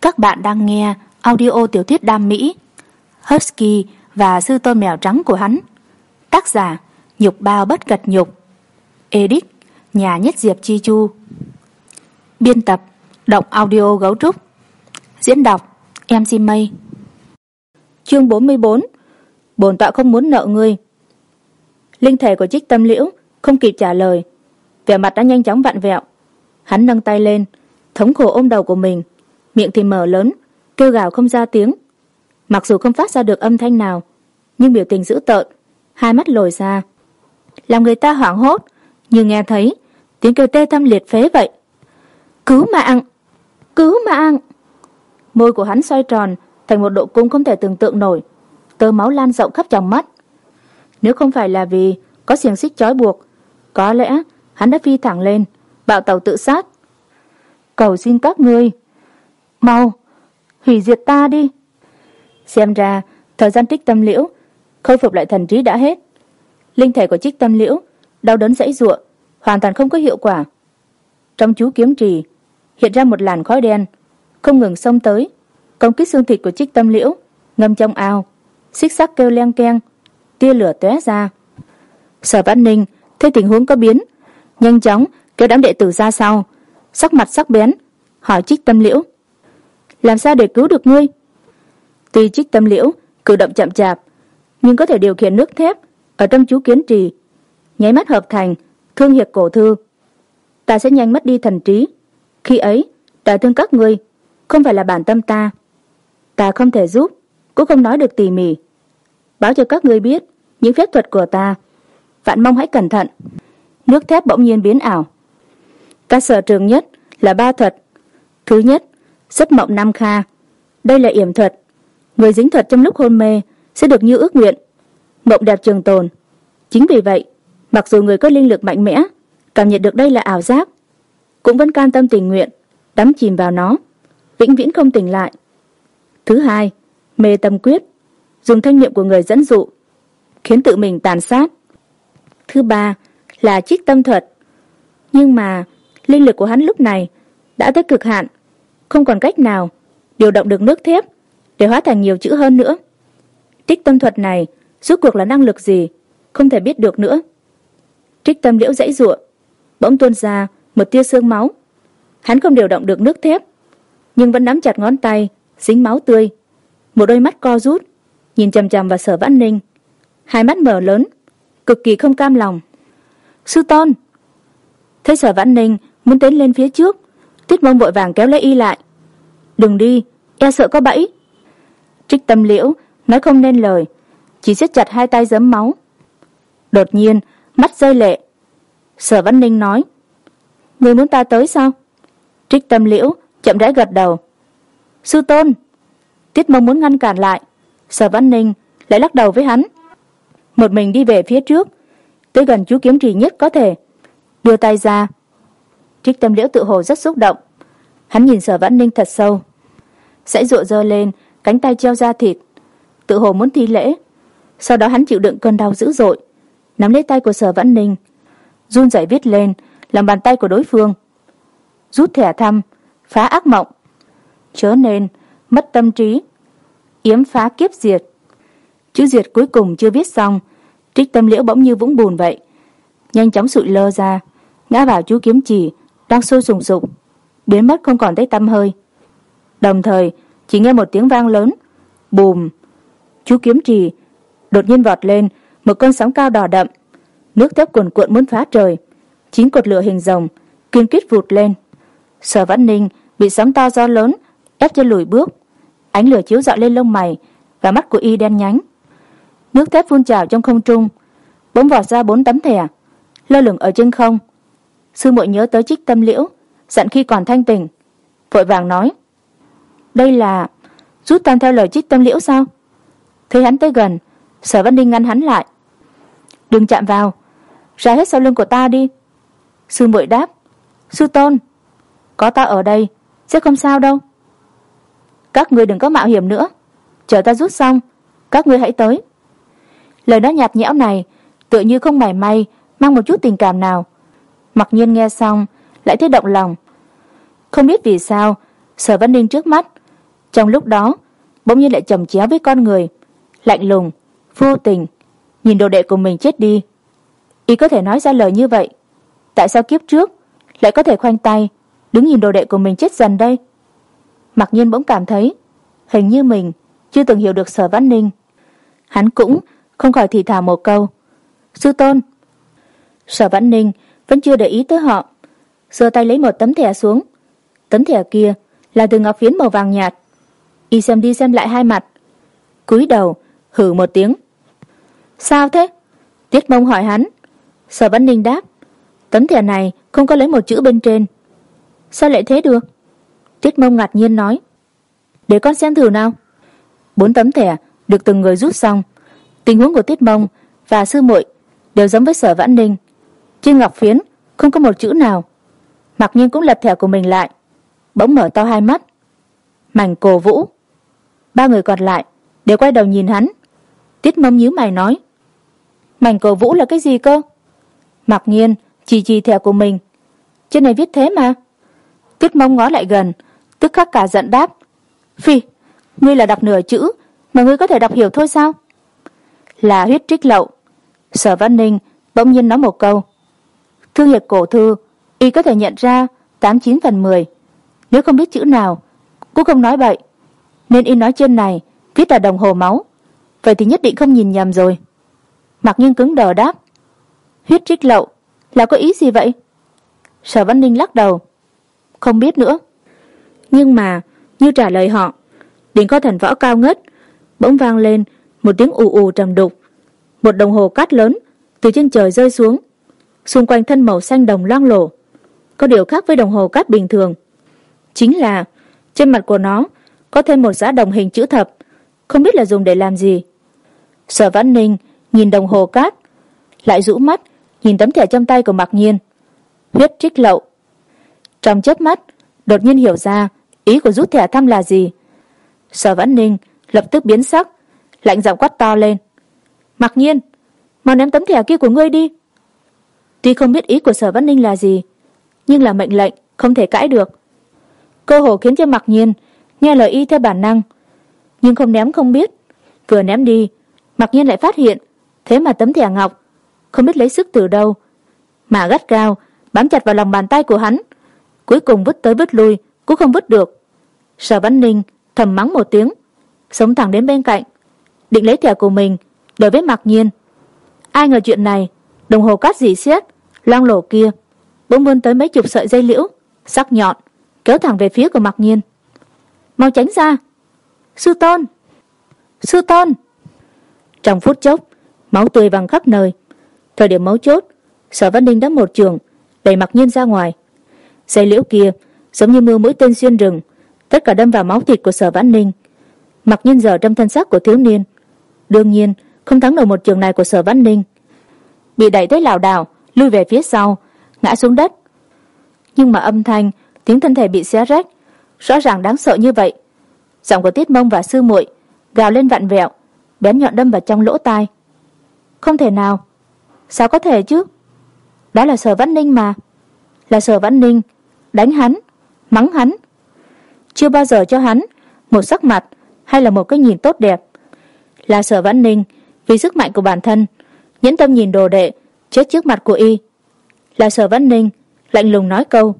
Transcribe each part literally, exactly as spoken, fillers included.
Các bạn đang nghe audio tiểu thuyết đam mỹ Husky và sư tôn mèo trắng của hắn. Tác giả Nhục Bao Bất Cật Nhục. Edit Nhà Nhất Diệp Chi Chu. Biên tập Động Audio Gấu Trúc. Diễn đọc em xê Mây. Chương bốn mươi bốn. Bổn tọa không muốn nợ ngươi. Linh thể của Trích Tâm Liễu không kịp trả lời, vẻ mặt đã nhanh chóng vặn vẹo. Hắn nâng tay lên, thống khổ ôm đầu của mình, miệng thì mở lớn, kêu gào không ra tiếng. Mặc dù không phát ra được âm thanh nào, nhưng biểu tình dữ tợn, hai mắt lồi ra, làm người ta hoảng hốt, như nghe thấy tiếng kêu tê tâm liệt phế vậy. Cứu mạng! Cứu mạng! Môi của hắn xoay tròn thành một độ cung không thể tưởng tượng nổi, tơ máu lan rộng khắp tròng mắt. Nếu không phải là vì có xiềng xích trói buộc, có lẽ hắn đã phi thẳng lên, bạo tàu tự sát. Cầu xin các ngươi, mau hủy diệt ta đi. Xem ra thời gian Trích Tâm Liễu khôi phục lại thần trí đã hết. Linh thể của Trích Tâm Liễu đau đớn giãy giụa, hoàn toàn không có hiệu quả. Trong chú kiếm trì hiện ra một làn khói đen không ngừng xông tới, công kích xương thịt của Trích Tâm Liễu. Ngâm trong ao, xích sắc kêu leng keng, tia lửa tóe ra. Sở Vãn Ninh thấy tình huống có biến, nhanh chóng kêu đám đệ tử ra sau, sắc mặt sắc bén hỏi Trích Tâm Liễu: làm sao để cứu được ngươi? Tuy Trích Tâm Liễu cử động chậm chạp, nhưng có thể điều khiển nước thép ở trong chú kiến trì, nháy mắt hợp thành thương hiệp cổ thư. Ta sẽ nhanh mất đi thần trí, khi ấy đả thương các ngươi không phải là bản tâm ta. Ta không thể giúp, cũng không nói được tỉ mỉ, báo cho các ngươi biết những phép thuật của ta. Vạn mong hãy cẩn thận. Nước thép bỗng nhiên biến ảo. Ta sở trường nhất là ba thuật. Thứ nhất, giấc mộng Nam Kha. Đây là yểm thuật, người dính thuật trong lúc hôn mê sẽ được như ước nguyện, mộng đẹp trường tồn. Chính vì vậy, mặc dù người có linh lực mạnh mẽ cảm nhận được đây là ảo giác, cũng vẫn cam tâm tình nguyện đắm chìm vào nó, vĩnh viễn không tỉnh lại. Thứ hai, mê tâm quyết, dùng thanh niệm của người dẫn dụ, khiến tự mình tàn sát. Thứ ba là trích tâm thuật, nhưng mà linh lực của hắn lúc này đã tới cực hạn, không còn cách nào điều động được nước thép để hóa thành nhiều chữ hơn nữa. Trích tâm thuật này rốt cuộc là năng lực gì, không thể biết được nữa. Trích Tâm Liễu giãy giụa, bỗng tuôn ra một tia xương máu. Hắn không điều động được nước thép, nhưng vẫn nắm chặt ngón tay dính máu tươi, một đôi mắt co rút nhìn chằm chằm vào Sở Vãn Ninh, hai mắt mở lớn, cực kỳ không cam lòng. Sư tôn! Thấy Sở Vãn Ninh muốn tiến lên phía trước, Tuyết Mông vội vàng kéo lấy y lại. Đừng đi, e sợ có bẫy. Trích Tâm Liễu nói không nên lời, chỉ siết chặt hai tay giấm máu. Đột nhiên mắt rơi lệ. Sở Vãn Ninh nói: ngươi muốn ta tới sao? Trích Tâm Liễu chậm rãi gật đầu. Sư tôn! Tuyết Mông muốn ngăn cản lại, Sở Vãn Ninh lại lắc đầu với hắn. Một mình đi về phía trước, tới gần chú kiếm trì nhất có thể, đưa tay ra. Trích Tâm Liễu tự hồ rất xúc động, hắn nhìn Sở Vãn Ninh thật sâu, giãy giụa giơ lên cánh tay treo da thịt, tự hồ muốn thi lễ. Sau đó hắn chịu đựng cơn đau dữ dội, nắm lấy tay của Sở Vãn Ninh, run rẩy viết lên lòng bàn tay của đối phương: rút thẻ thăm, phá ác mộng, chớ nên mất tâm trí, yếm phá kiếp diệt. Chữ diệt cuối cùng chưa viết xong, Trích Tâm Liễu bỗng như vũng bùn vậy, nhanh chóng sụi lơ ra, ngã vào chú kiếm chỉ đang sôi sùng sục, biến mất không còn thấy tăm hơi. Đồng thời chỉ nghe một tiếng vang lớn, bùm. Chú kiếm trì đột nhiên vọt lên một cơn sóng cao đỏ đậm, nước thép cuồn cuộn muốn phá trời, chín cột lửa hình rồng kiên quyết vụt lên. Sở Vãn Ninh bị sóng to gió lớn ép cho lùi bước, ánh lửa chiếu rọi lên lông mày và mắt của y đen nhánh. Nước thép phun trào trong không trung, bỗng vọt ra bốn tấm thẻ lơ lửng ở trên không. Sư muội nhớ tới Trích Tâm Liễu dặn khi còn thanh tỉnh, vội vàng nói: đây là rút tan theo lời Trích Tâm Liễu sao? Thấy hắn tới gần, Sở Vãn Ninh ngăn hắn lại. Đừng chạm vào, ra hết sau lưng của ta đi. Sư muội đáp: sư tôn, có ta ở đây sẽ không sao đâu. Các ngươi đừng có mạo hiểm nữa, chờ ta rút xong các ngươi hãy tới. Lời nói nhạt nhẽo này tựa như không mảy may mang một chút tình cảm nào. Mặc Nhiên nghe xong lại thấy động lòng. Không biết vì sao Sở Vãn Ninh trước mắt Trong lúc đó, bỗng nhiên lại chồng chéo với con người, lạnh lùng, vô tình, nhìn đồ đệ của mình chết đi. Y có thể nói ra lời như vậy, tại sao kiếp trước lại có thể khoanh tay đứng nhìn đồ đệ của mình chết dần đây? Mặc nhiên bỗng cảm thấy hình như mình chưa từng hiểu được Sở Vãn Ninh. Hắn cũng không khỏi thì thào một câu: sư tôn. Sở Vãn Ninh vẫn chưa để ý tới họ, giơ tay lấy một tấm thẻ xuống. Tấm thẻ kia là từ ngọc phiến màu vàng nhạt. Y xem đi xem lại hai mặt, cúi đầu hừ một tiếng. Sao thế? Tiết Mông hỏi hắn. Sở Vãn Ninh đáp: tấm thẻ này không có lấy một chữ bên trên. Sao lại thế được? Tiết Mông ngạc nhiên nói: để con xem thử nào. Bốn tấm thẻ được từng người rút xong. Tình huống của Tiết Mông và sư muội đều giống với Sở Vãn Ninh. Trên ngọc phiến không có một chữ nào. Mặc nhiên cũng lật thẻ của mình lại, bỗng mở to hai mắt. Mảnh Cổ Vũ. Ba người còn lại đều quay đầu nhìn hắn. Tiết Mông nhíu mày nói: Mảnh Cổ Vũ là cái gì cơ? Mặc nhiên chỉ chỉ thẻ của mình. Trên này viết thế mà. Tiết Mông ngó lại gần, tức khắc cả giận đáp: phi, ngươi là đọc nửa chữ mà ngươi có thể đọc hiểu thôi sao? Là huyết trích lậu. Sở Vãn Ninh bỗng nhiên nói một câu. Thương hiệp cổ thư y có thể nhận ra tám chín phần mười. Nếu không biết chữ nào cũng không nói bậy, nên y nói trên này viết là đồng hồ máu, vậy thì nhất định không nhìn nhầm rồi. Mặc nhiên cứng đờ đáp: huyết trích lậu là có ý gì vậy? Sở Vãn Ninh lắc đầu: không biết nữa. Nhưng mà như trả lời họ, đỉnh Kho Thần Võ cao ngất bỗng vang lên một tiếng ù ù trầm đục. Một đồng hồ cát lớn từ trên trời rơi xuống, xung quanh thân màu xanh đồng loang lổ. Có điều khác với đồng hồ cát bình thường, chính là trên mặt của nó có thêm một giá đồng hình chữ thập, không biết là dùng để làm gì. Sở Vãn Ninh nhìn đồng hồ cát, lại rũ mắt nhìn tấm thẻ trong tay của Mặc Nhiên. Huyết trích lậu. Trong chớp mắt đột nhiên hiểu ra ý của rút thẻ thăm là gì. Sở Vãn Ninh lập tức biến sắc, lạnh giọng quát to lên: Mặc Nhiên, mau ném tấm thẻ kia của ngươi đi. Tuy không biết ý của Sở Vãn Ninh là gì, nhưng là mệnh lệnh không thể cãi được. Cơ hồ khiến cho Mặc Nhiên nghe lời y theo bản năng, nhưng không ném không biết. Vừa ném đi, Mặc Nhiên lại phát hiện thế mà tấm thẻ ngọc không biết lấy sức từ đâu mà gắt gao bám chặt vào lòng bàn tay của hắn, cuối cùng vứt tới vứt lui cũng không vứt được. Sở Vãn Ninh thầm mắng một tiếng, sống thẳng đến bên cạnh, định lấy thẻ của mình đối với Mặc Nhiên. Ai ngờ chuyện này, đồng hồ cát rỉ sét loang lổ kia bỗng vươn tới mấy chục sợi dây liễu sắc nhọn, kéo thẳng về phía của Mặc Nhiên. Mau tránh ra! Sư tôn! Sư tôn! Trong phút chốc, máu tươi văng khắp nơi. Thời điểm mấu chốt, Sở Vãn Ninh đã một chưởng đẩy Mặc Nhiên ra ngoài. Dây liễu kia giống như mưa mũi tên xuyên rừng, tất cả đâm vào máu thịt của Sở Vãn Ninh. Mặc Nhiên giờ trong thân xác của thiếu niên, đương nhiên không thắng nổi một chưởng này của Sở Vãn Ninh, bị đẩy tới lảo đảo lui về phía sau, ngã xuống đất. Nhưng mà âm thanh tiếng thân thể bị xé rách rõ ràng đáng sợ như vậy. Giọng của Tiết Mông và sư muội gào lên vặn vẹo, bén nhọn đâm vào trong lỗ tai. Không thể nào! Sao có thể chứ? Đó là Sở Vãn Ninh mà. Là Sở Vãn Ninh đánh hắn, mắng hắn, chưa bao giờ cho hắn một sắc mặt hay là một cái nhìn tốt đẹp. Là Sở Vãn Ninh vì sức mạnh của bản thân nhẫn tâm nhìn đồ đệ chết trước mặt của y. Là Sở Vãn Ninh lạnh lùng nói câu: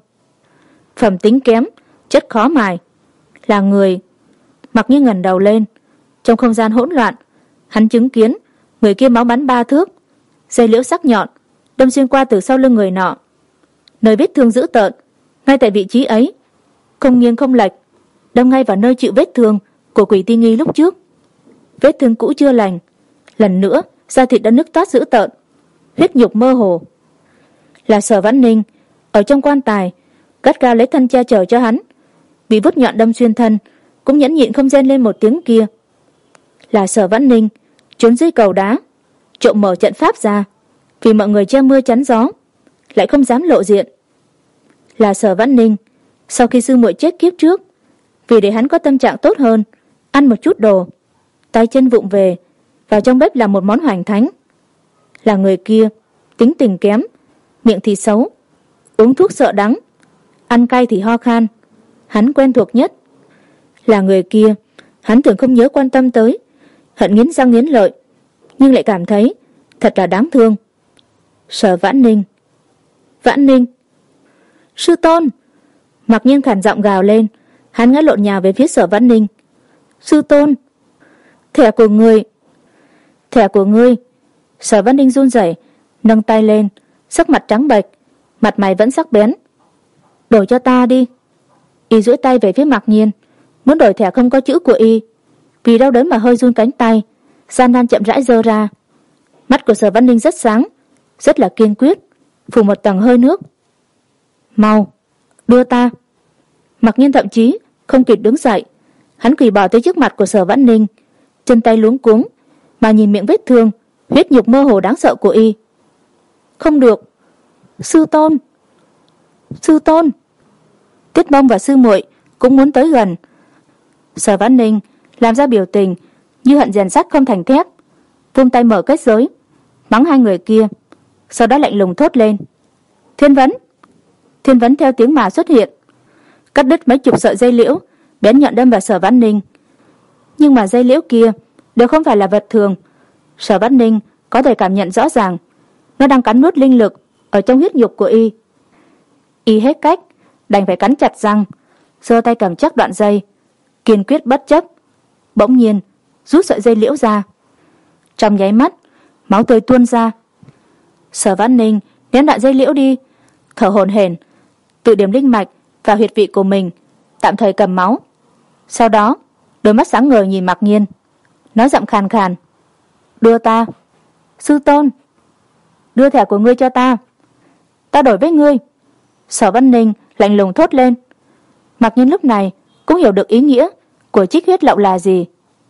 phẩm tính kém, chất khó mài. Là người. Mặc Nhiên ngẩng đầu lên. Trong không gian hỗn loạn, hắn chứng kiến người kia máu bắn ba thước, dây liễu sắc nhọn đâm xuyên qua từ sau lưng người nọ. Nơi vết thương dữ tợn ngay tại vị trí ấy, không nghiêng không lệch, đâm ngay vào nơi chịu vết thương của Quỷ Ti Nghi lúc trước. Vết thương cũ chưa lành, lần nữa da thịt đã nứt toát dữ tợn, huyết nhục mơ hồ. Là Sở Vãn Ninh ở trong quan tài gắt gao lấy thân che chở cho hắn, bị vút nhọn đâm xuyên thân cũng nhẫn nhịn không rên lên một tiếng kia. Là Sở Vãn Ninh trốn dưới cầu đá, trộm mở trận pháp ra, vì mọi người che mưa chắn gió lại không dám lộ diện. Là Sở Vãn Ninh sau khi sư muội chết kiếp trước, vì để hắn có tâm trạng tốt hơn, ăn một chút đồ, tay chân vụng về vào trong bếp làm một món hoành thánh. Là người kia tính tình kém, miệng thì xấu, uống thuốc sợ đắng, ăn cay thì ho khan, hắn quen thuộc nhất. Là người kia, hắn tưởng không nhớ quan tâm tới, hận nghiến răng nghiến lợi, nhưng lại cảm thấy thật là đáng thương. Sở Vãn Ninh. Vãn Ninh. Sư tôn. Mặc Nhiên khản giọng gào lên, hắn ngã lộn nhào về phía Sở Vãn Ninh. Sư tôn. Thẻ của ngươi. Thẻ của ngươi. Sở Vãn Ninh run rẩy, nâng tay lên, sắc mặt trắng bệch, mặt mày vẫn sắc bén. Đổi cho ta đi. Y duỗi tay về phía Mặc Nhiên, muốn đổi thẻ không có chữ của y. Vì đau đớn mà hơi run cánh tay, gian nan chậm rãi giơ ra. Mắt của Sở Vãn Ninh rất sáng, rất là kiên quyết, phủ một tầng hơi nước. Mau, đưa ta. Mặc Nhiên thậm chí không kịp đứng dậy, hắn quỳ bò tới trước mặt của Sở Vãn Ninh, chân tay luống cuống mà nhìn miệng vết thương, huyết nhục mơ hồ đáng sợ của y. Không được. Sư tôn. Sư tôn. Tiết Mông và sư muội cũng muốn tới gần. Sở Vãn Ninh làm ra biểu tình như hận rèn sắt không thành thép, vung tay mở kết giới, mắng hai người kia, sau đó lạnh lùng thốt lên. Thiên vấn. Thiên vấn theo tiếng mà xuất hiện, cắt đứt mấy chục sợi dây liễu bén nhọn đâm vào Sở Vãn Ninh. Nhưng mà dây liễu kia đều không phải là vật thường. Sở Vãn Ninh có thể cảm nhận rõ ràng, nó đang cắn nuốt linh lực ở trong huyết nhục của y. Y hết cách, đành phải cắn chặt răng, giơ tay cầm chắc đoạn dây, kiên quyết bất chấp, bỗng nhiên rút sợi dây liễu ra. Trong nháy mắt, máu tươi tuôn ra. Sở Vãn Ninh ném đoạn dây liễu đi, thở hổn hển, tự điểm linh mạch vào huyệt vị của mình, tạm thời cầm máu. Sau đó, đôi mắt sáng ngời nhìn Mặc Nhiên, nói giọng khàn khàn. Đưa ta. Sư tôn. Đưa thẻ của ngươi cho ta. Ta đổi với ngươi. Sở Vãn Ninh lạnh lùng thốt lên. Mặc Nhiên lúc này cũng hiểu được ý nghĩa của trích huyết lậu là gì.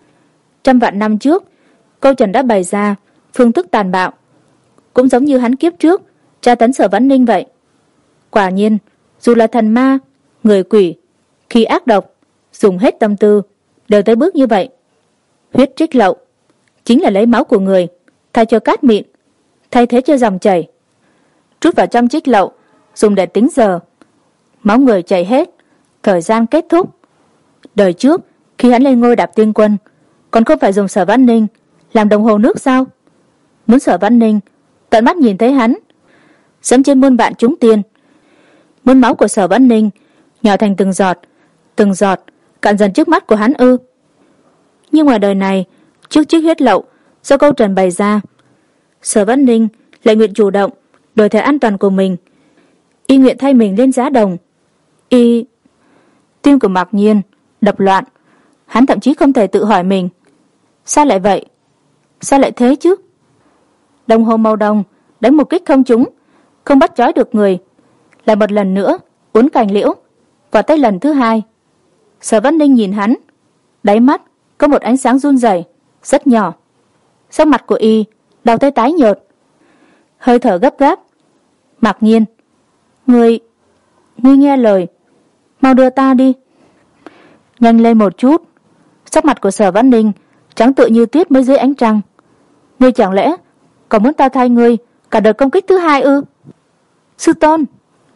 Trăm vạn năm trước, Câu Trần đã bày ra phương thức tàn bạo, cũng giống như hắn kiếp trước tra tấn Sở Vãn Ninh vậy. Quả nhiên, dù là thần ma, người quỷ, khi ác độc, dùng hết tâm tư, đều tới bước như vậy. Huyết trích lậu chính là lấy máu của người thay cho cát mịn, thay thế cho dòng chảy, trút vào trong trích lậu, dùng để tính giờ. Máu người chảy hết, thời gian kết thúc. Đời trước, khi hắn lên ngôi Đạp Tiên Quân, còn không phải dùng Sở Vãn Ninh làm đồng hồ nước sao? Muốn Sở Vãn Ninh tận mắt nhìn thấy hắn dẫm trên muôn vạn chúng tiên, muốn máu của Sở Vãn Ninh nhỏ thành từng giọt, từng giọt cạn dần trước mắt của hắn ư? Nhưng ngoài đời này, trước chiếc huyết lậu do Câu Trần bày ra, Sở Vãn Ninh lại nguyện chủ động đổi thẻ an toàn của mình. Y nguyện thay mình lên giá đồng. Y... Tim của Mặc Nhiên đập loạn, hắn thậm chí không thể tự hỏi mình, sao lại vậy? Sao lại thế chứ? Đồng hồ màu đồng đánh một kích không trúng, không bắt trói được người. Lại một lần nữa uốn cành liễu, vào tay lần thứ hai. Sở Vãn Ninh nhìn hắn, đáy mắt có một ánh sáng run rẩy rất nhỏ. Sắc mặt của y đau tới tái nhợt, hơi thở gấp gáp. Mặc Nhiên, ngươi ngươi nghe lời, mau đưa ta đi. Nhanh lên một chút. Sắc mặt của Sở Vãn Ninh trắng tựa như tuyết mới dưới ánh trăng. Ngươi chẳng lẽ còn muốn ta thay ngươi cả đợt công kích thứ hai ư? Sư tôn.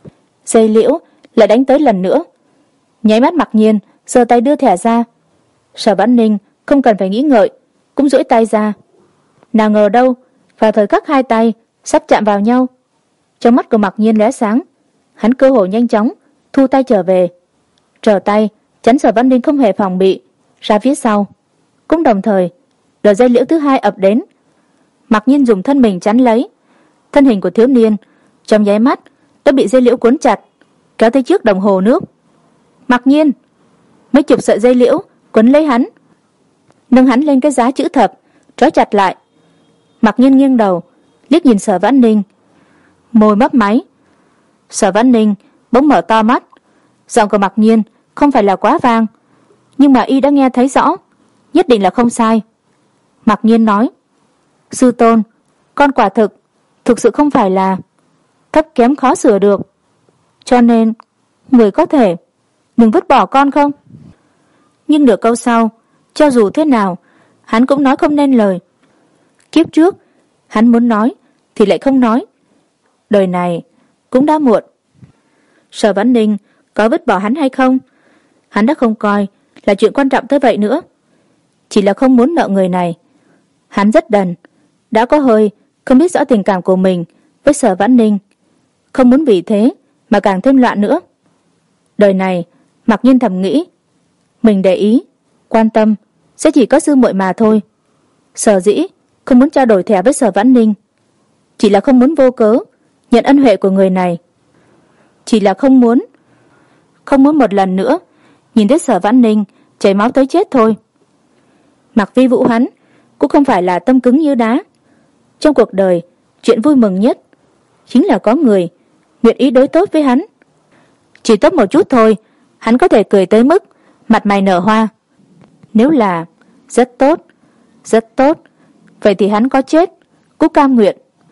Dây liễu lại đánh tới lần nữa. Nháy mắt Mặc Nhiên giơ tay đưa thẻ ra. Sở Vãn Ninh không cần phải nghĩ ngợi, cũng duỗi tay ra. Nào ngờ đâu, vào thời khắc hai tay sắp chạm vào nhau, trong mắt của Mặc Nhiên lóe sáng, hắn cơ hồ nhanh chóng thu tay trở về, trở tay chắn Sở Vãn Ninh không hề phòng bị ra phía sau. Cũng đồng thời, đợt dây liễu thứ hai ập đến. Mặc Nhiên dùng thân mình chắn lấy, thân hình của thiếu niên trong nháy mắt đã bị dây liễu cuốn chặt, kéo tới trước đồng hồ nước. Mặc Nhiên, mấy chục sợi dây liễu quấn lấy hắn, nâng hắn lên cái giá chữ thập, trói chặt lại. Mặc Nhiên nghiêng đầu liếc nhìn Sở Vãn Ninh, môi mấp máy. Sở Vãn Ninh bỗng mở to mắt. Giọng của Mặc Nhiên không phải là quá vang, nhưng mà y đã nghe thấy rõ, nhất định là không sai. Mặc Nhiên nói, sư tôn, con quả thực thực sự không phải là thấp kém khó sửa được, cho nên người có thể đừng vứt bỏ con không? Nhưng nửa câu sau, cho dù thế nào hắn cũng nói không nên lời. Kiếp trước hắn muốn nói thì lại không nói, đời này cũng đã muộn. Sở Vãn Ninh có vứt bỏ hắn hay không, hắn đã không coi là chuyện quan trọng tới vậy nữa. Chỉ là không muốn nợ người này. Hắn rất đần, đã có hơi không biết rõ tình cảm của mình với Sở Vãn Ninh, không muốn vì thế mà càng thêm loạn nữa. Đời này Mặc Nhiên thầm nghĩ, mình để ý, quan tâm sẽ chỉ có sư muội mà thôi. Sở dĩ không muốn trao đổi thẻ với Sở Vãn Ninh, chỉ là không muốn vô cớ nhận ân huệ của người này. Chỉ là không muốn Không muốn một lần nữa nhìn thấy Sở Vãn Ninh chảy máu tới chết thôi. Mặc Vi Vũ hắn cũng không phải là tâm cứng như đá. Trong cuộc đời, chuyện vui mừng nhất chính là có người nguyện ý đối tốt với hắn. Chỉ tốt một chút thôi, hắn có thể cười tới mức mặt mày nở hoa. Nếu là rất tốt, rất tốt, vậy thì hắn có chết cũng cam nguyện.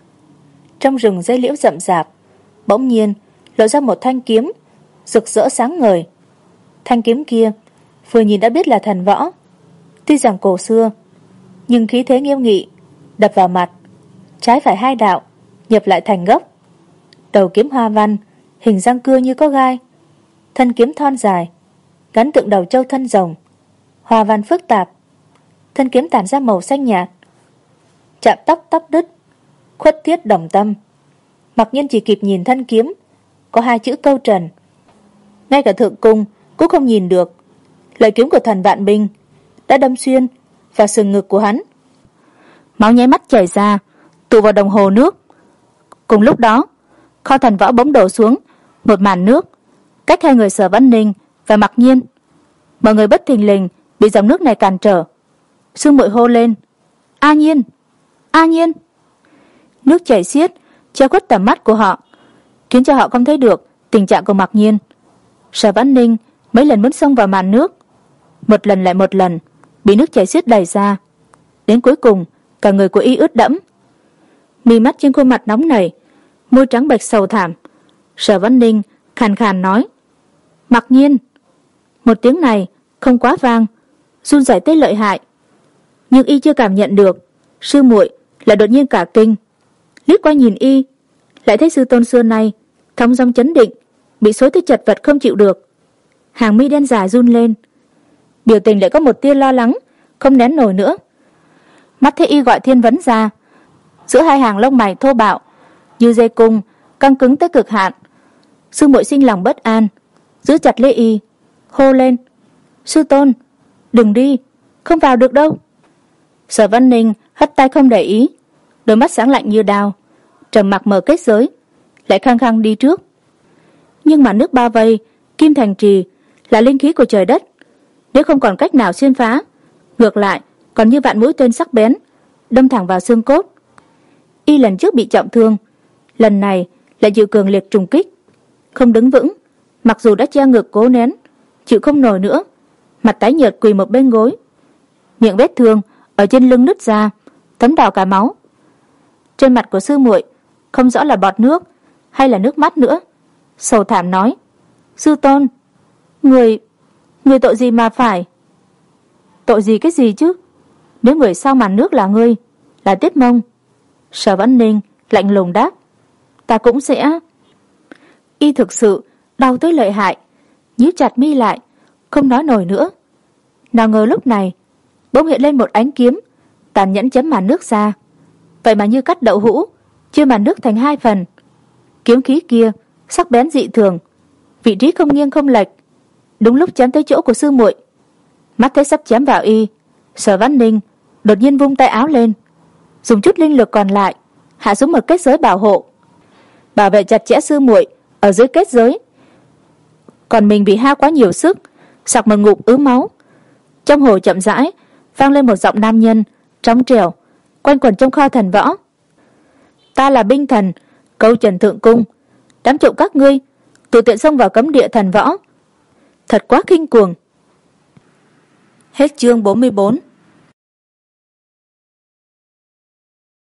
Trong rừng dây liễu rậm rạp, bỗng nhiên lộ ra một thanh kiếm rực rỡ sáng ngời. Thanh kiếm kia vừa nhìn đã biết là thần võ. Tuy rằng cổ xưa, nhưng khí thế nghiêm nghị, đập vào mặt, trái phải hai đạo nhập lại thành gốc. Đầu kiếm hoa văn, hình răng cưa như có gai. Thân kiếm thon dài, gắn tượng đầu trâu thân rồng, hoa văn phức tạp. Thân kiếm tản ra màu xanh nhạt, chạm tóc tóc đứt, khuất thiết đồng tâm. Mặc Nhiên chỉ kịp nhìn thân kiếm có hai chữ câu trần. Ngay cả thượng cung cũng không nhìn được. Lợi kiếm của thần vạn binh đã đâm xuyên vào sườn ngực của hắn. Máu nháy mắt chảy ra, tụ vào đồng hồ nước. Cùng lúc đó, kho thần võ bỗng đổ xuống một màn nước, cách hai người Sở Vãn Ninh và Mặc Nhiên. Mọi người bất thình lình bị dòng nước này cản trở. Sương Muội hô lên, A Nhiên, A Nhiên. Nước chảy xiết che khuất tầm mắt của họ, khiến cho họ không thấy được tình trạng của Mặc Nhiên. Sở Vãn Ninh mấy lần muốn xông vào màn nước, một lần lại một lần bị nước chảy xiết đẩy ra. Đến cuối cùng cả người của y ướt đẫm, mí mắt trên khuôn mặt nóng nảy, môi trắng bệch sầu thảm. Sở Vãn Ninh khàn khàn nói, Mặc Nhiên. Một tiếng này không quá vang, run rẩy tới lợi hại, nhưng y chưa cảm nhận được sư muội lại đột nhiên cả kinh. Liếc qua nhìn y, lại thấy sư tôn xưa nay thong dong chấn định bị xối tới chật vật không chịu được. Hàng mi đen dài run lên, biểu tình lại có một tia lo lắng không nén nổi nữa. Mắt thấy y gọi thiên vấn ra, giữa hai hàng lông mày thô bạo như dây cung căng cứng tới cực hạn. Sư muội sinh lòng bất an, giữ chặt lấy y, hô lên, sư tôn, đừng đi, không vào được đâu. Sở Vãn Ninh hất tay không để ý, đôi mắt sáng lạnh như đao, trầm mặc mở kết giới, lại khăng khăng đi trước. Nhưng mà nước bao vây Kim Thành Trì là linh khí của trời đất, nếu không còn cách nào xuyên phá, ngược lại còn như vạn mũi tên sắc bén đâm thẳng vào xương cốt. Y lần trước bị trọng thương, lần này lại chịu cường liệt trùng kích, không đứng vững, mặc dù đã che ngực cố nén, chịu không nổi nữa, mặt tái nhợt quỳ một bên gối. Miệng vết thương ở trên lưng nứt ra, thấm đỏ cả máu. Trên mặt của sư muội không rõ là bọt nước hay là nước mắt nữa, sầu thảm nói, sư tôn, người người tội gì mà phải? Tội gì cái gì chứ? Nếu người sau màn nước là ngươi, là Tiết Mông. Sở Vãn Ninh lạnh lùng đáp, ta cũng sẽ. Y thực sự đau tới lợi hại, nhíu chặt mi lại, không nói nổi nữa. Nào ngờ lúc này bỗng hiện lên một ánh kiếm, tàn nhẫn chấm màn nước ra, vậy mà như cắt đậu hũ, chia màn nước thành hai phần. Kiếm khí kia sắc bén dị thường, vị trí không nghiêng không lệch, đúng lúc chém tới chỗ của sư muội. Mắt thấy sắp chém vào y, Sở Vãn Ninh đột nhiên vung tay áo lên, dùng chút linh lực còn lại hạ xuống một kết giới bảo hộ, bảo vệ chặt chẽ sư muội ở dưới kết giới. Còn mình bị hao quá nhiều sức, sặc một ngụm ứ máu. Trong hồ chậm rãi vang lên một giọng nam nhân trong trẻo quanh quẩn trong kho thần võ, ta là binh thần câu trần thượng cung, đám trộm các ngươi tự tiện xông vào cấm địa thần võ, thật quá khinh cuồng. Hết chương bốn mươi bốn.